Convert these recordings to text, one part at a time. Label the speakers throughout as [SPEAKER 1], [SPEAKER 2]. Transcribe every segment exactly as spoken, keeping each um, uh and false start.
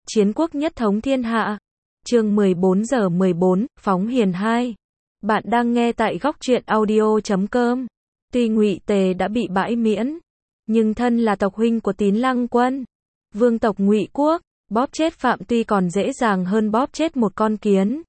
[SPEAKER 1] Chiến quốc nhất thống thiên hạ. Chương mười bốn giờ mười bốn, Phóng Hiền hai. Bạn đang nghe tại góc truyện audio chấm com. Tuy Ngụy Tề đã bị bãi miễn, nhưng thân là tộc huynh của Tín Lăng Quân, vương tộc Ngụy quốc, bóp chết Phạm Tuy còn dễ dàng hơn bóp chết một con kiến.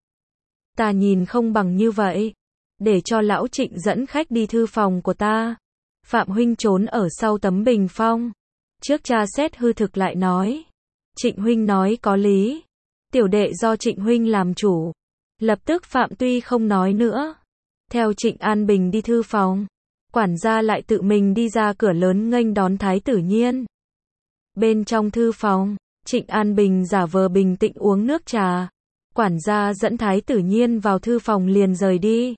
[SPEAKER 1] Ta nhìn không bằng như vậy, để cho lão Trịnh dẫn khách đi thư phòng của ta. Phạm huynh trốn ở sau tấm bình phong, trước tra xét hư thực lại nói. Trịnh huynh nói có lý, tiểu đệ do Trịnh huynh làm chủ. Lập tức Phạm Tuy không nói nữa, theo Trịnh An Bình đi thư phòng. Quản gia lại tự mình đi ra cửa lớn nghênh đón Thái Tử Nhiên. Bên trong thư phòng, Trịnh An Bình giả vờ bình tĩnh uống nước trà. Quản gia dẫn Thái Tử Nhiên vào thư phòng liền rời đi.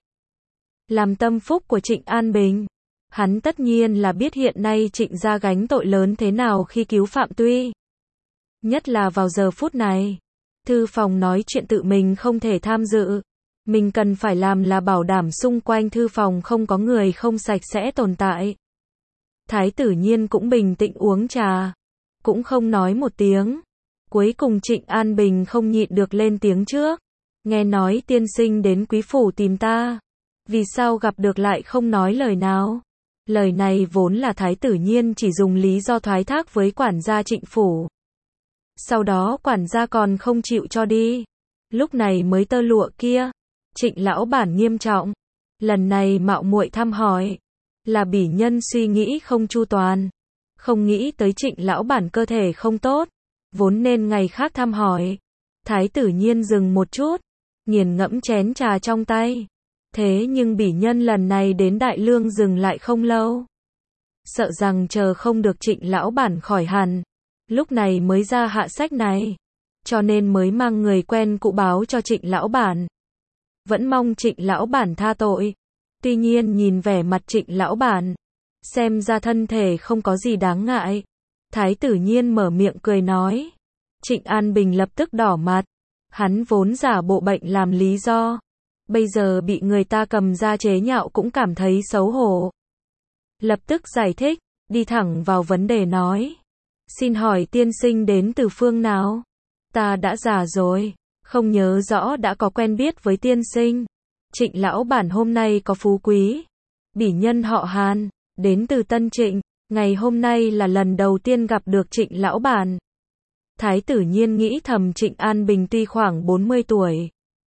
[SPEAKER 1] Làm tâm phúc của Trịnh An Bình, hắn tất nhiên là biết hiện nay Trịnh gia gánh tội lớn thế nào khi cứu Phạm Tuy. Nhất là vào giờ phút này, thư phòng nói chuyện tự mình không thể tham dự. Mình cần phải làm là bảo đảm xung quanh thư phòng không có người không sạch sẽ tồn tại. Thái Tử Nhiên cũng bình tĩnh uống trà, cũng không nói một tiếng. Cuối cùng Trịnh An Bình không nhịn được lên tiếng trước. Nghe nói tiên sinh đến quý phủ tìm ta, vì sao gặp được lại không nói lời nào? Lời này vốn là Thái Tử Nhiên chỉ dùng lý do thoái thác với quản gia Trịnh phủ. Sau đó quản gia còn không chịu cho đi. Lúc này mới tơ lụa kia. Trịnh lão bản nghiêm trọng. Lần này mạo muội thăm hỏi, là bỉ nhân suy nghĩ không chu toàn. Không nghĩ tới Trịnh lão bản cơ thể không tốt, vốn nên ngày khác thăm hỏi. Thái Tử Nhiên dừng một chút, nghiền ngẫm chén trà trong tay. Thế nhưng bỉ nhân lần này đến Đại Lương dừng lại không lâu. Sợ rằng chờ không được Trịnh lão bản khỏi hẳn, lúc này mới ra hạ sách này. Cho nên mới mang người quen cụ báo cho Trịnh lão bản. Vẫn mong Trịnh lão bản tha tội. Tuy nhiên nhìn vẻ mặt Trịnh lão bản, xem ra thân thể không có gì đáng ngại. Thái Tử Nhiên mở miệng cười nói. Trịnh An Bình lập tức đỏ mặt. Hắn vốn giả bộ bệnh làm lý do, bây giờ bị người ta cầm ra chế nhạo cũng cảm thấy xấu hổ. Lập tức giải thích, đi thẳng vào vấn đề nói. Xin hỏi tiên sinh đến từ phương nào? Ta đã già rồi, không nhớ rõ đã có quen biết với tiên sinh. Trịnh lão bản hôm nay có phú quý, bỉ nhân họ Hàn, đến từ Tân Trịnh. Ngày hôm nay là lần đầu tiên gặp được Trịnh lão bản. Thái Tử Nhiên nghĩ thầm Trịnh An Bình tuy khoảng bốn mươi tuổi,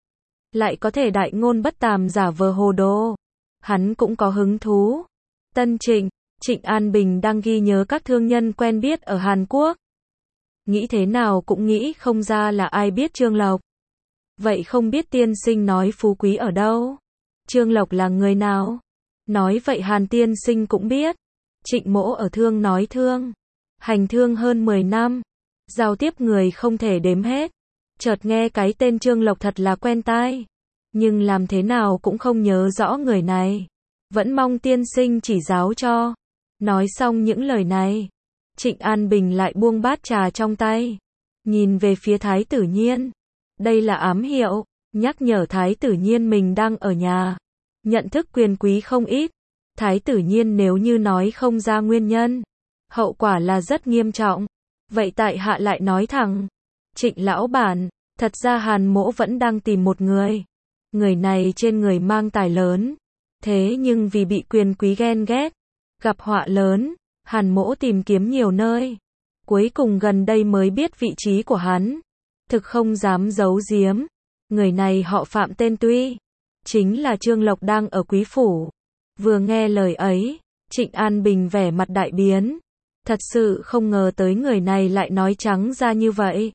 [SPEAKER 1] lại có thể đại ngôn bất tàm giả vờ hồ đồ. Hắn cũng có hứng thú. Tân Trịnh, Trịnh An Bình đang ghi nhớ các thương nhân quen biết ở Hàn Quốc. Nghĩ thế nào cũng nghĩ không ra là ai biết Trương Lộc. Vậy không biết tiên sinh nói phú quý ở đâu? Trương Lộc là người nào? Nói vậy Hàn tiên sinh cũng biết. Trịnh mỗ ở thương nói thương, hành thương hơn mười năm, giao tiếp người không thể đếm hết. Chợt nghe cái tên Trương Lộc thật là quen tai, nhưng làm thế nào cũng không nhớ rõ người này. Vẫn mong tiên sinh chỉ giáo cho. Nói xong những lời này, Trịnh An Bình lại buông bát trà trong tay, nhìn về phía Thái Tử Nhiên. Đây là ám hiệu, nhắc nhở Thái Tử Nhiên mình đang ở nhà. Nhận thức quyền quý không ít. Thái Tử Nhiên nếu như nói không ra nguyên nhân, hậu quả là rất nghiêm trọng. Vậy tại hạ lại nói thẳng. Trịnh lão bản, thật ra Hàn mỗ vẫn đang tìm một người. Người này trên người mang tài lớn, thế nhưng vì bị quyền quý ghen ghét, gặp họa lớn. Hàn mỗ tìm kiếm nhiều nơi, cuối cùng gần đây mới biết vị trí của hắn. Thực không dám giấu giếm. Người này họ Phạm tên Tuy, chính là Trương Lộc đang ở quý phủ. Vừa nghe lời ấy, Trịnh An Bình vẻ mặt đại biến. Thật sự không ngờ tới người này lại nói trắng ra như vậy.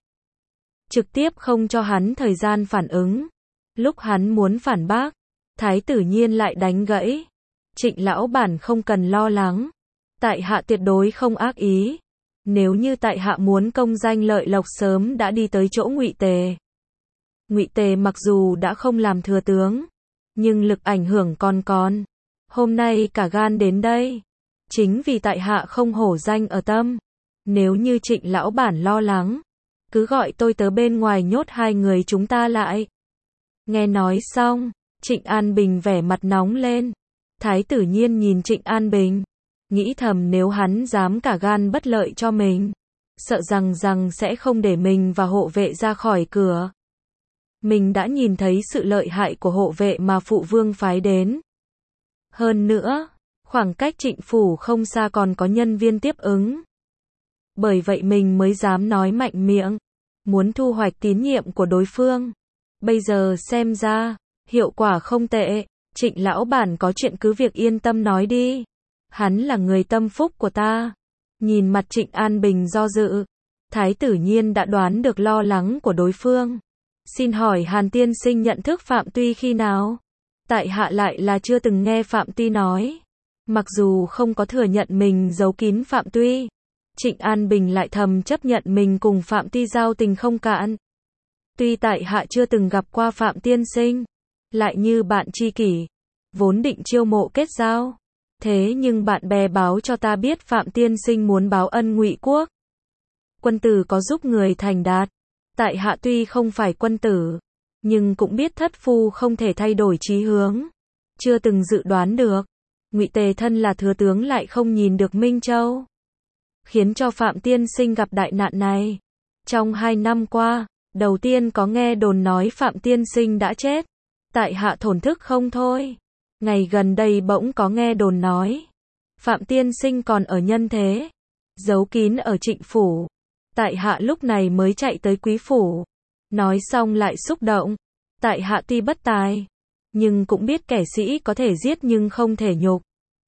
[SPEAKER 1] Trực tiếp không cho hắn thời gian phản ứng. Lúc hắn muốn phản bác, Thái Tử Nhiên lại đánh gãy. Trịnh lão bản không cần lo lắng. Tại hạ tuyệt đối không ác ý. Nếu như tại hạ muốn công danh lợi lộc sớm đã đi tới chỗ Ngụy Tề. Ngụy Tề mặc dù đã không làm thừa tướng, nhưng lực ảnh hưởng còn còn. Hôm nay cả gan đến đây, chính vì tại hạ không hổ danh ở tâm. Nếu như Trịnh lão bản lo lắng, cứ gọi tôi tới bên ngoài nhốt hai người chúng ta lại. Nghe nói xong, Trịnh An Bình vẻ mặt nóng lên. Thái Tử Nhiên nhìn Trịnh An Bình, nghĩ thầm nếu hắn dám cả gan bất lợi cho mình, sợ rằng rằng sẽ không để mình và hộ vệ ra khỏi cửa. Mình đã nhìn thấy sự lợi hại của hộ vệ mà phụ vương phái đến. Hơn nữa, khoảng cách Trịnh phủ không xa còn có nhân viên tiếp ứng. Bởi vậy mình mới dám nói mạnh miệng, muốn thu hoạch tín nhiệm của đối phương. Bây giờ xem ra, hiệu quả không tệ, Trịnh lão bản có chuyện cứ việc yên tâm nói đi. Hắn là người tâm phúc của ta. Nhìn mặt Trịnh An Bình do dự, Thái tử Nhiên đã đoán được lo lắng của đối phương. Xin hỏi Hàn tiên sinh nhận thức Phạm Tuy khi nào? Tại hạ lại là chưa từng nghe Phạm Tuy nói. Mặc dù không có thừa nhận mình giấu kín Phạm Tuy, Trịnh An Bình lại thầm chấp nhận mình cùng Phạm Tuy giao tình không cạn. Tuy tại hạ chưa từng gặp qua Phạm tiên sinh, lại như bạn tri kỷ, vốn định chiêu mộ kết giao. Thế nhưng bạn bè báo cho ta biết Phạm tiên sinh muốn báo ân Ngụy quốc. Quân tử có giúp người thành đạt. Tại hạ tuy không phải quân tử, nhưng cũng biết thất phu không thể thay đổi chí hướng. Chưa từng dự đoán được, Ngụy Tề thân là thừa tướng lại không nhìn được Minh Châu, khiến cho Phạm tiên sinh gặp đại nạn này. Trong hai năm qua, đầu tiên có nghe đồn nói Phạm tiên sinh đã chết. Tại hạ thổn thức không thôi. Ngày gần đây bỗng có nghe đồn nói Phạm tiên sinh còn ở nhân thế, giấu kín ở Trịnh phủ. Tại hạ lúc này mới chạy tới Quý phủ. Nói xong lại xúc động. Tại hạ tuy bất tài, nhưng cũng biết kẻ sĩ có thể giết nhưng không thể nhục.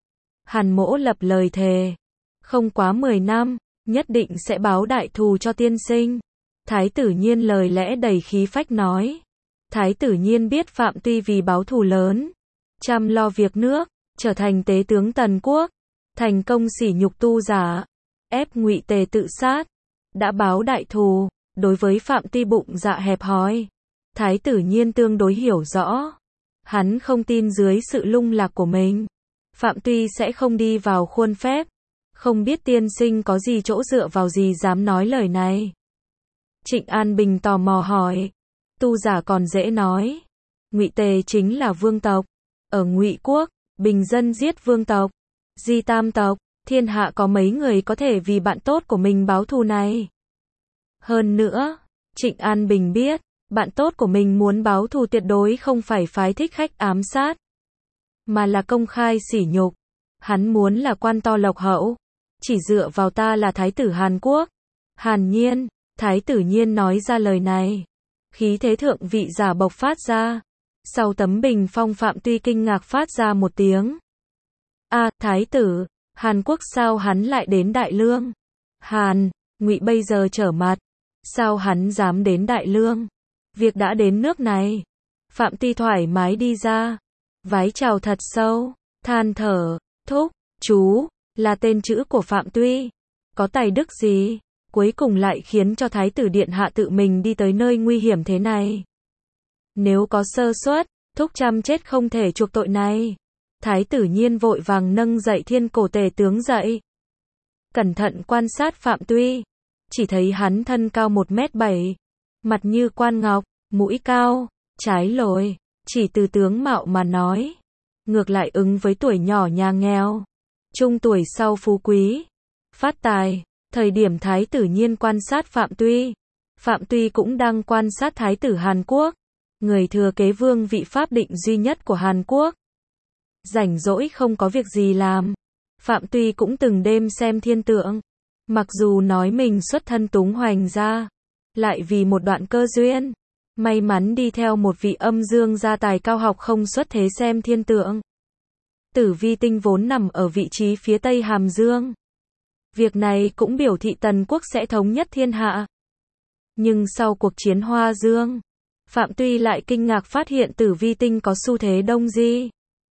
[SPEAKER 1] Hàn mỗ lập lời thề, không quá mười năm, nhất định sẽ báo đại thù cho tiên sinh. Thái tử Nhiên lời lẽ đầy khí phách nói. Thái tử Nhiên biết Phạm Tuy vì báo thù lớn, chăm lo việc nước, trở thành tế tướng Tần quốc, thành công sỉ nhục tu giả, ép Ngụy Tề tự sát, đã báo đại thù. Đối với Phạm Tuy bụng dạ hẹp hòi, Thái tử Nhiên tương đối hiểu rõ. Hắn không tin dưới sự lung lạc của mình, Phạm Tuy sẽ không đi vào khuôn phép. Không biết tiên sinh có gì chỗ dựa vào gì dám nói lời này? Trịnh An Bình tò mò hỏi. Tu giả còn dễ nói. Ngụy Tề chính là vương tộc. Ở Ngụy quốc, bình dân giết vương tộc, di tam tộc, thiên hạ có mấy người có thể vì bạn tốt của mình báo thù này? Hơn nữa, Trịnh An Bình biết, bạn tốt của mình muốn báo thù tuyệt đối không phải phái thích khách ám sát, mà là công khai sỉ nhục. Hắn muốn là quan to lộc hậu, chỉ dựa vào ta là thái tử Hàn Quốc. Hàn Nhiên, Thái tử Nhiên nói ra lời này, khí thế thượng vị giả bộc phát ra. Sau tấm bình phong Phạm Tuy kinh ngạc phát ra một tiếng. A, à, thái tử, Hàn Quốc sao hắn lại đến Đại Lương? Hàn, Ngụy bây giờ trở mặt, sao hắn dám đến Đại Lương? Việc đã đến nước này. Phạm Tuy thoải mái đi ra, vái chào thật sâu, than thở, thúc, chú, là tên chữ của Phạm Tuy. Có tài đức gì, cuối cùng lại khiến cho Thái tử Điện Hạ tự mình đi tới nơi nguy hiểm thế này? Nếu có sơ suất, thúc chăm chết không thể chuộc tội này. Thái tử Nhiên vội vàng nâng dậy Thiên Cổ Tề tướng dậy. Cẩn thận quan sát Phạm Tuy, chỉ thấy hắn thân cao một mét bảy, mặt như quan ngọc, mũi cao, trái lồi, chỉ từ tướng mạo mà nói, ngược lại ứng với tuổi nhỏ nhà nghèo, trung tuổi sau phú quý, phát tài. Thời điểm Thái tử Nhiên quan sát Phạm Tuy, Phạm Tuy cũng đang quan sát Thái tử Hàn Quốc, người thừa kế vương vị pháp định duy nhất của Hàn Quốc. Rảnh rỗi không có việc gì làm, Phạm Tuy cũng từng đêm xem thiên tượng. Mặc dù nói mình xuất thân túng hoành gia, lại vì một đoạn cơ duyên, may mắn đi theo một vị âm dương gia tài cao học không xuất thế xem thiên tượng. Tử Vi tinh vốn nằm ở vị trí phía tây Hàm Dương. Việc này cũng biểu thị Tần quốc sẽ thống nhất thiên hạ. Nhưng sau cuộc chiến Hoa Dương, Phạm Tuy lại kinh ngạc phát hiện tử vi tinh có xu thế đông di.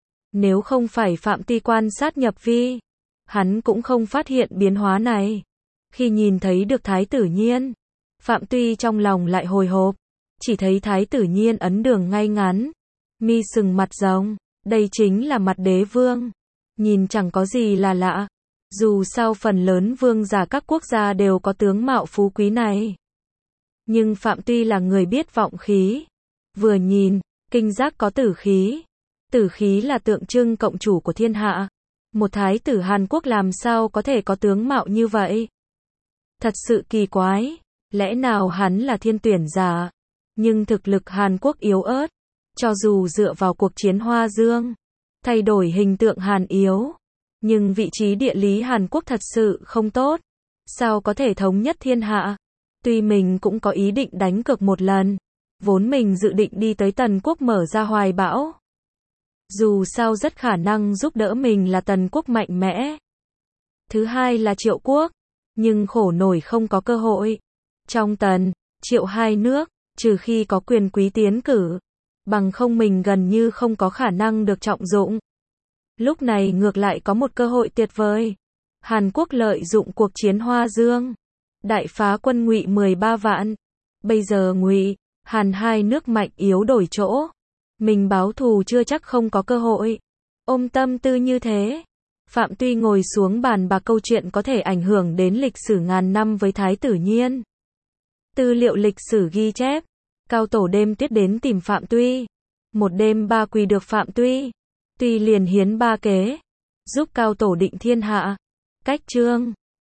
[SPEAKER 1] Nếu không phải Phạm Tuy quan sát nhập vi, hắn cũng không phát hiện biến hóa này. Khi nhìn thấy được Thái tử Nhiên, Phạm Tuy trong lòng lại hồi hộp, chỉ thấy Thái tử Nhiên ấn đường ngay ngắn, mi sừng mặt rồng, đây chính là mặt đế vương. Nhìn chẳng có gì là lạ, dù sao phần lớn vương giả các quốc gia đều có tướng mạo phú quý này. Nhưng Phạm Tuy là người biết vọng khí, vừa nhìn, kinh giác có tử khí. Tử khí là tượng trưng cộng chủ của thiên hạ. Một thái tử Hàn Quốc làm sao có thể có tướng mạo như vậy? Thật sự kỳ quái, lẽ nào hắn là thiên tuyển giả? Nhưng thực lực Hàn Quốc yếu ớt, cho dù dựa vào cuộc chiến Hoa Dương, thay đổi hình tượng Hàn yếu, nhưng vị trí địa lý Hàn Quốc thật sự không tốt, sao có thể thống nhất thiên hạ? Tuy mình cũng có ý định đánh cược một lần, vốn mình dự định đi tới Tần Quốc mở ra hoài bão. Dù sao rất khả năng giúp đỡ mình là Tần Quốc mạnh mẽ. Thứ hai là Triệu Quốc, nhưng khổ nổi không có cơ hội. Trong Tần, Triệu hai nước, trừ khi có quyền quý tiến cử, bằng không mình gần như không có khả năng được trọng dụng. Lúc này ngược lại có một cơ hội tuyệt vời. Hàn Quốc lợi dụng cuộc chiến Hoa Dương, đại phá quân Ngụy mười ba vạn. Bây giờ Ngụy, Hàn hai nước mạnh yếu đổi chỗ, mình báo thù chưa chắc không có cơ hội. Ôm tâm tư như thế, Phạm Tuy ngồi xuống bàn bạc câu chuyện có thể ảnh hưởng đến lịch sử ngàn năm với Thái tử Nhiên. Tư liệu lịch sử ghi chép, Cao Tổ đêm tuyết đến tìm Phạm Tuy. Một đêm ba quỳ được Phạm Tuy. Tuy liền hiến ba kế, giúp Cao Tổ định thiên hạ. Cách chương